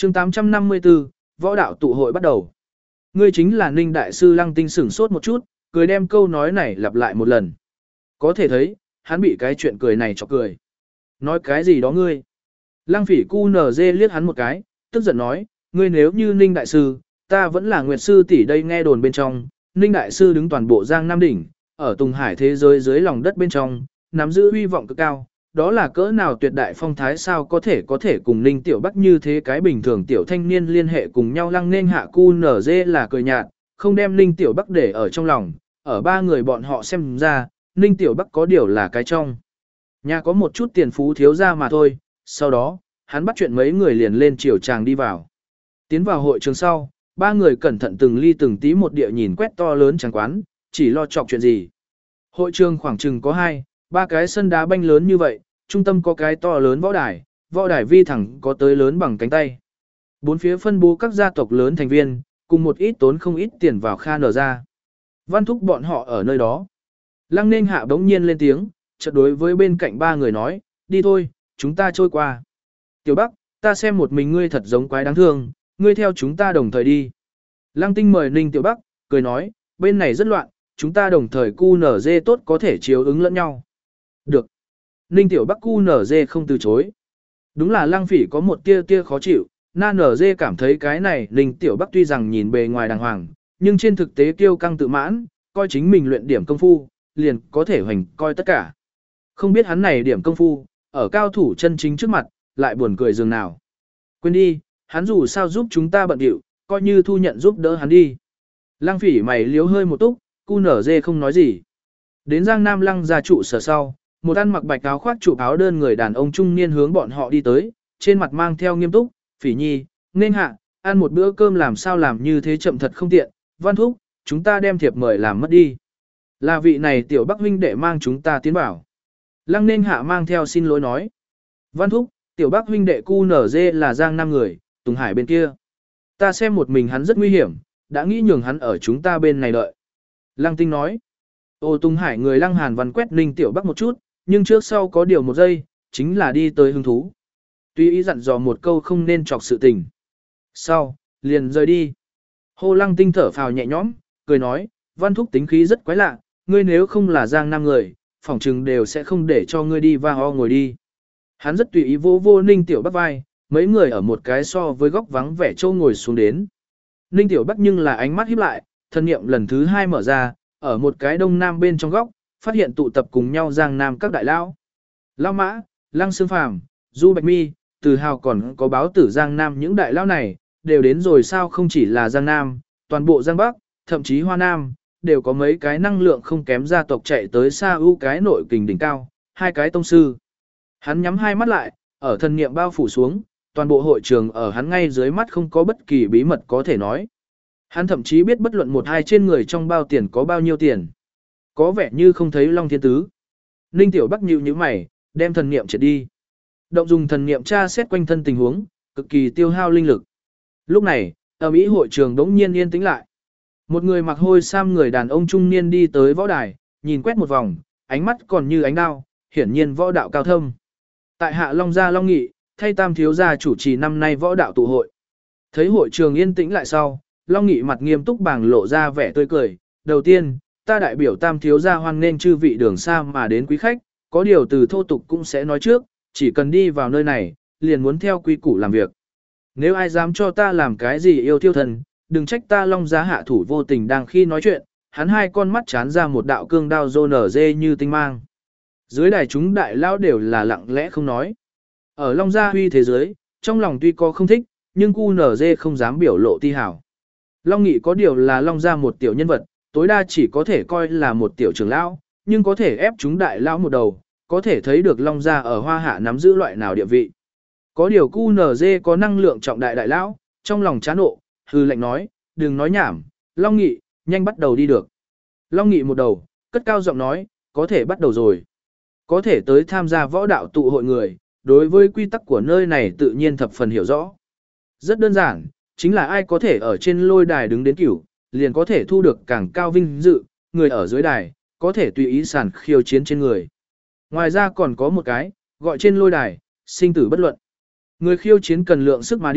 chương 854, võ đạo tụ hội bắt đầu. Ngươi chính là Ninh Đại Sư. Lăng Tinh sửng sốt một chút, cười đem câu nói này lặp lại một lần. Có thể thấy, hắn bị cái chuyện cười này chọc cười. Nói cái gì đó ngươi? Lăng Phỉ QNZ liếc hắn một cái, tức giận nói, ngươi nếu như Ninh Đại Sư, ta vẫn là Nguyệt Sư tỷ đây. Nghe đồn bên trong, Ninh Đại Sư đứng toàn bộ Giang Nam đỉnh, ở Tùng Hải thế giới dưới lòng đất bên trong, nắm giữ uy vọng cực cao. Đó là cỡ nào tuyệt đại phong thái, sao có thể cùng Ninh Tiểu Bắc như thế cái bình thường tiểu thanh niên liên hệ cùng nhau. Lăng Nên Hạ QNZ là cười nhạt, không đem Ninh Tiểu Bắc để ở trong lòng. Ở ba người bọn họ xem ra, Ninh Tiểu Bắc có điều là cái trong nhà có một chút tiền phú thiếu gia mà thôi. Sau đó, hắn bắt chuyện mấy người liền lên chiều tràng đi vào. Tiến vào hội trường sau, ba người cẩn thận từng ly từng tí một địa nhìn quét to lớn tràng quán, chỉ lo chọc chuyện gì. Hội trường khoảng chừng có 2-3 cái sân đá banh lớn như vậy, trung tâm có cái to lớn võ đài vi thẳng có tới lớn bằng cánh tay. Bốn phía phân bố các gia tộc lớn thành viên, cùng một ít tốn không ít tiền vào kha nở ra. Văn Thúc bọn họ ở nơi đó. Lăng Nên Hạ bỗng nhiên lên tiếng, chợt đối với bên cạnh ba người nói, đi thôi, chúng ta trôi qua. Tiểu Bắc, ta xem một mình ngươi thật giống quái đáng thương, ngươi theo chúng ta đồng thời đi. Lăng Tinh mời Ninh Tiểu Bắc, cười nói, bên này rất loạn, chúng ta đồng thời QNZ tốt có thể chiếu ứng lẫn nhau. Được. Ninh Tiểu Bắc QNZ không từ chối. Đúng là Lăng Phỉ có một tia khó chịu, NZ cảm thấy cái này Ninh Tiểu Bắc tuy rằng nhìn bề ngoài đàng hoàng, nhưng trên thực tế kiêu căng tự mãn, coi chính mình luyện điểm công phu, liền có thể hoành coi tất cả. Không biết hắn này điểm công phu, ở cao thủ chân chính trước mặt, lại buồn cười dường nào. Quên đi, hắn dù sao giúp chúng ta bận điệu, coi như thu nhận giúp đỡ hắn đi. Lăng Phỉ mày liếu hơi một túc, QNZ không nói gì. Đến Giang Nam Lăng gia trụ sở sau, một ăn mặc bạch áo khoác trụ áo đơn người đàn ông trung niên hướng bọn họ đi tới, trên mặt mang theo nghiêm túc, Phỉ nhi, Nên Hạ, ăn một bữa cơm làm sao làm như thế chậm thật không tiện, Văn Thúc, chúng ta đem thiệp mời làm mất đi. Là vị này Tiểu Bắc huynh đệ mang chúng ta tiến vào. Lăng Nên Hạ mang theo xin lỗi nói. Văn Thúc, Tiểu Bắc huynh đệ QNZ là Giang Nam người, Tùng Hải bên kia. Ta xem một mình hắn rất nguy hiểm, đã nghĩ nhường hắn ở chúng ta bên này đợi. Lăng Tinh nói. Ô Tùng Hải người Lăng Hàn Văn quét Ninh Tiểu Bắc một chút, nhưng trước sau có điều một giây, chính là đi tới hứng thú. Tuy ý dặn dò một câu không nên chọc sự tình. Sau, liền rời đi. Hồ Lăng Tinh thở phào nhẹ nhõm, cười nói, Văn Thúc tính khí rất quái lạ, ngươi nếu không là Giang Nam người, phỏng chừng đều sẽ không để cho ngươi đi va ho ngồi đi. Hắn rất tùy ý vô Ninh Tiểu Bắc vai, mấy người ở một cái so với góc vắng vẻ châu ngồi xuống đến. Ninh Tiểu Bắc nhưng là ánh mắt híp lại, thân niệm lần thứ 2 mở ra, ở một cái đông nam bên trong góc, phát hiện tụ tập cùng nhau Giang Nam các đại lão. Lão Mã, Lăng Sương Phàm, Du Bạch Mi, Từ Hào còn có báo tử Giang Nam, những đại lão này, đều đến rồi sao. Không chỉ là Giang Nam, toàn bộ Giang Bắc, thậm chí Hoa Nam, đều có mấy cái năng lượng không kém gia tộc chạy tới xa ưu cái nội kình đỉnh cao, 2 cái tông sư. Hắn nhắm hai mắt lại, ở thân niệm bao phủ xuống, toàn bộ hội trường ở hắn ngay dưới mắt không có bất kỳ bí mật có thể nói. Hắn thậm chí biết bất luận một hai trên người trong bao tiền có bao nhiêu tiền. Có vẻ như không thấy Long Thiên Tứ. Ninh Tiểu Bắc nhíu nhíu mày, đem thần niệm triệt đi. Động dùng thần niệm tra xét quanh thân tình huống, cực kỳ tiêu hao linh lực. Lúc này, ở Mỹ hội trường đống nhiên yên tĩnh lại. Một người mặc hôi sam người đàn ông trung niên đi tới võ đài, nhìn quét một vòng, ánh mắt còn như ánh đao, hiển nhiên võ đạo cao thâm. Tại hạ Long gia Long Nghị, thay Tam thiếu gia chủ trì năm nay võ đạo tụ hội. Thấy hội trường yên tĩnh lại sau, Long Nghị mặt nghiêm túc bàng lộ ra vẻ tươi cười. Đầu tiên, ta đại biểu Tam thiếu gia hoan nghênh chư vị đường xa mà đến quý khách, có điều từ thô tục cũng sẽ nói trước, chỉ cần đi vào nơi này, liền muốn theo quy củ làm việc. Nếu ai dám cho ta làm cái gì yêu tiêu thần, đừng trách ta Long gia hạ thủ vô tình. Đang khi nói chuyện, hắn hai con mắt chán ra một đạo cương đao rô nở dê như tinh mang. Dưới đài chúng đại lão đều là lặng lẽ không nói. Ở Long gia huy thế giới, trong lòng tuy có không thích, nhưng QNZ không dám biểu lộ ti hảo. Long Nghị có điều là Long gia một tiểu nhân vật, tối đa chỉ có thể coi là một tiểu trưởng lão, nhưng có thể ép chúng đại lão một đầu, có thể thấy được Long gia ở Hoa Hạ nắm giữ loại nào địa vị. Có điều QNZ có năng lượng trọng đại đại lão, trong lòng chán nộ, hư lệnh nói, đừng nói nhảm, Long Nghị, nhanh bắt đầu đi được. Long Nghị một đầu, cất cao giọng nói, có thể bắt đầu rồi. Có thể tới tham gia võ đạo tụ hội người, đối với quy tắc của nơi này tự nhiên thập phần hiểu rõ. Rất đơn giản, chính là ai có thể ở trên lôi đài đứng đến cửu, liền có thể thu được càng cao vinh dự, người ở dưới đài, có thể tùy ý sàn khiêu chiến trên người. Ngoài ra còn có một cái, gọi trên lôi đài, sinh tử bất luận. Người khiêu chiến cần lượng sức mà đi,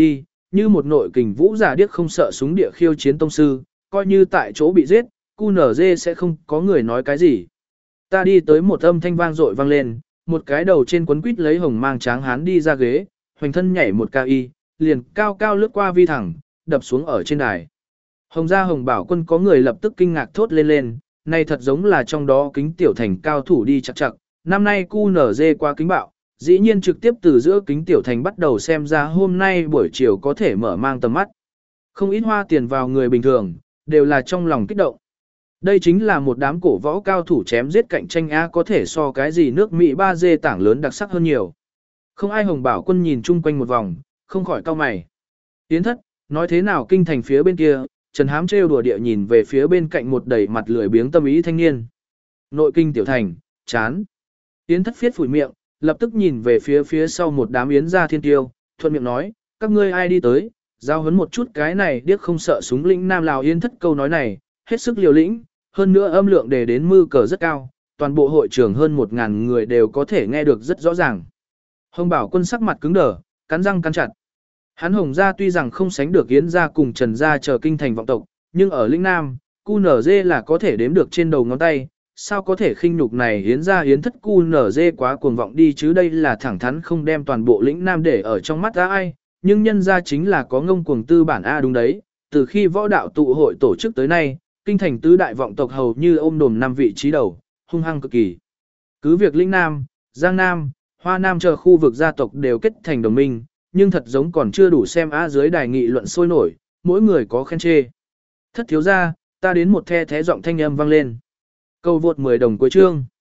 như một nội kình vũ giả điếc không sợ súng địa khiêu chiến tông sư, coi như tại chỗ bị giết, QNZ sẽ không có người nói cái gì. Ta đi tới một âm thanh vang dội vang lên, một cái đầu trên quấn quýt lấy hồng mang tráng hán đi ra ghế, hoành thân nhảy một ca y, liền cao cao lướt qua vi thẳng, đập xuống ở trên đài. Hồng gia Hồng Bảo Quân có người lập tức kinh ngạc thốt lên lên, này thật giống là trong đó kính tiểu thành cao thủ đi chặt chặt, năm nay QNZ qua kính bạo, dĩ nhiên trực tiếp từ giữa kính tiểu thành bắt đầu xem ra hôm nay buổi chiều có thể mở mang tầm mắt. Không ít hoa tiền vào người bình thường, đều là trong lòng kích động. Đây chính là một đám cổ võ cao thủ chém giết cạnh tranh A có thể so cái gì nước Mỹ 3D tảng lớn đặc sắc hơn nhiều. Không ai Hồng Bảo Quân nhìn chung quanh một vòng, không khỏi cau mày. Tiến thất, nói thế nào kinh thành phía bên kia, Trần Hám trêu đùa địa nhìn về phía bên cạnh một đầy mặt lười biếng tâm ý thanh niên. Nội kinh tiểu thành, chán. Tiến thất phiết phủi miệng, lập tức nhìn về phía sau một đám yến gia thiên tiêu, thuận miệng nói, các ngươi ai đi tới, giao huấn một chút cái này điếc không sợ súng lĩnh nam lào Yến thất câu nói này, hết sức liều lĩnh, hơn nữa âm lượng để đến mư cờ rất cao, toàn bộ hội trường hơn 1000 người đều có thể nghe được rất rõ ràng. Hồng Bảo Quân sắc mặt cứng đờ, cắn răng cắn chặt. Hắn Hồng gia tuy rằng không sánh được Yến gia cùng Trần gia chờ kinh thành vọng tộc, nhưng ở lĩnh Nam, QNZ là có thể đếm được trên đầu ngón tay, sao có thể khinh nhục này Yến gia Yến thất QNZ quá cuồng vọng đi chứ đây là thẳng thắn không đem toàn bộ lĩnh Nam để ở trong mắt ai, nhưng nhân gia chính là có ngông cuồng tư bản A đúng đấy, từ khi võ đạo tụ hội tổ chức tới nay, kinh thành tứ đại vọng tộc hầu như ôm đồm 5 vị trí đầu, hung hăng cực kỳ. Cứ việc lĩnh Nam, Giang Nam, Hoa Nam chờ khu vực gia tộc đều kết thành đồng minh, nhưng thật giống còn chưa đủ xem á dưới đài nghị luận sôi nổi, mỗi người có khen chê. Thất thiếu gia, ta đến một the thế giọng thanh âm vang lên. Câu vượt 10 đồng cuối chương.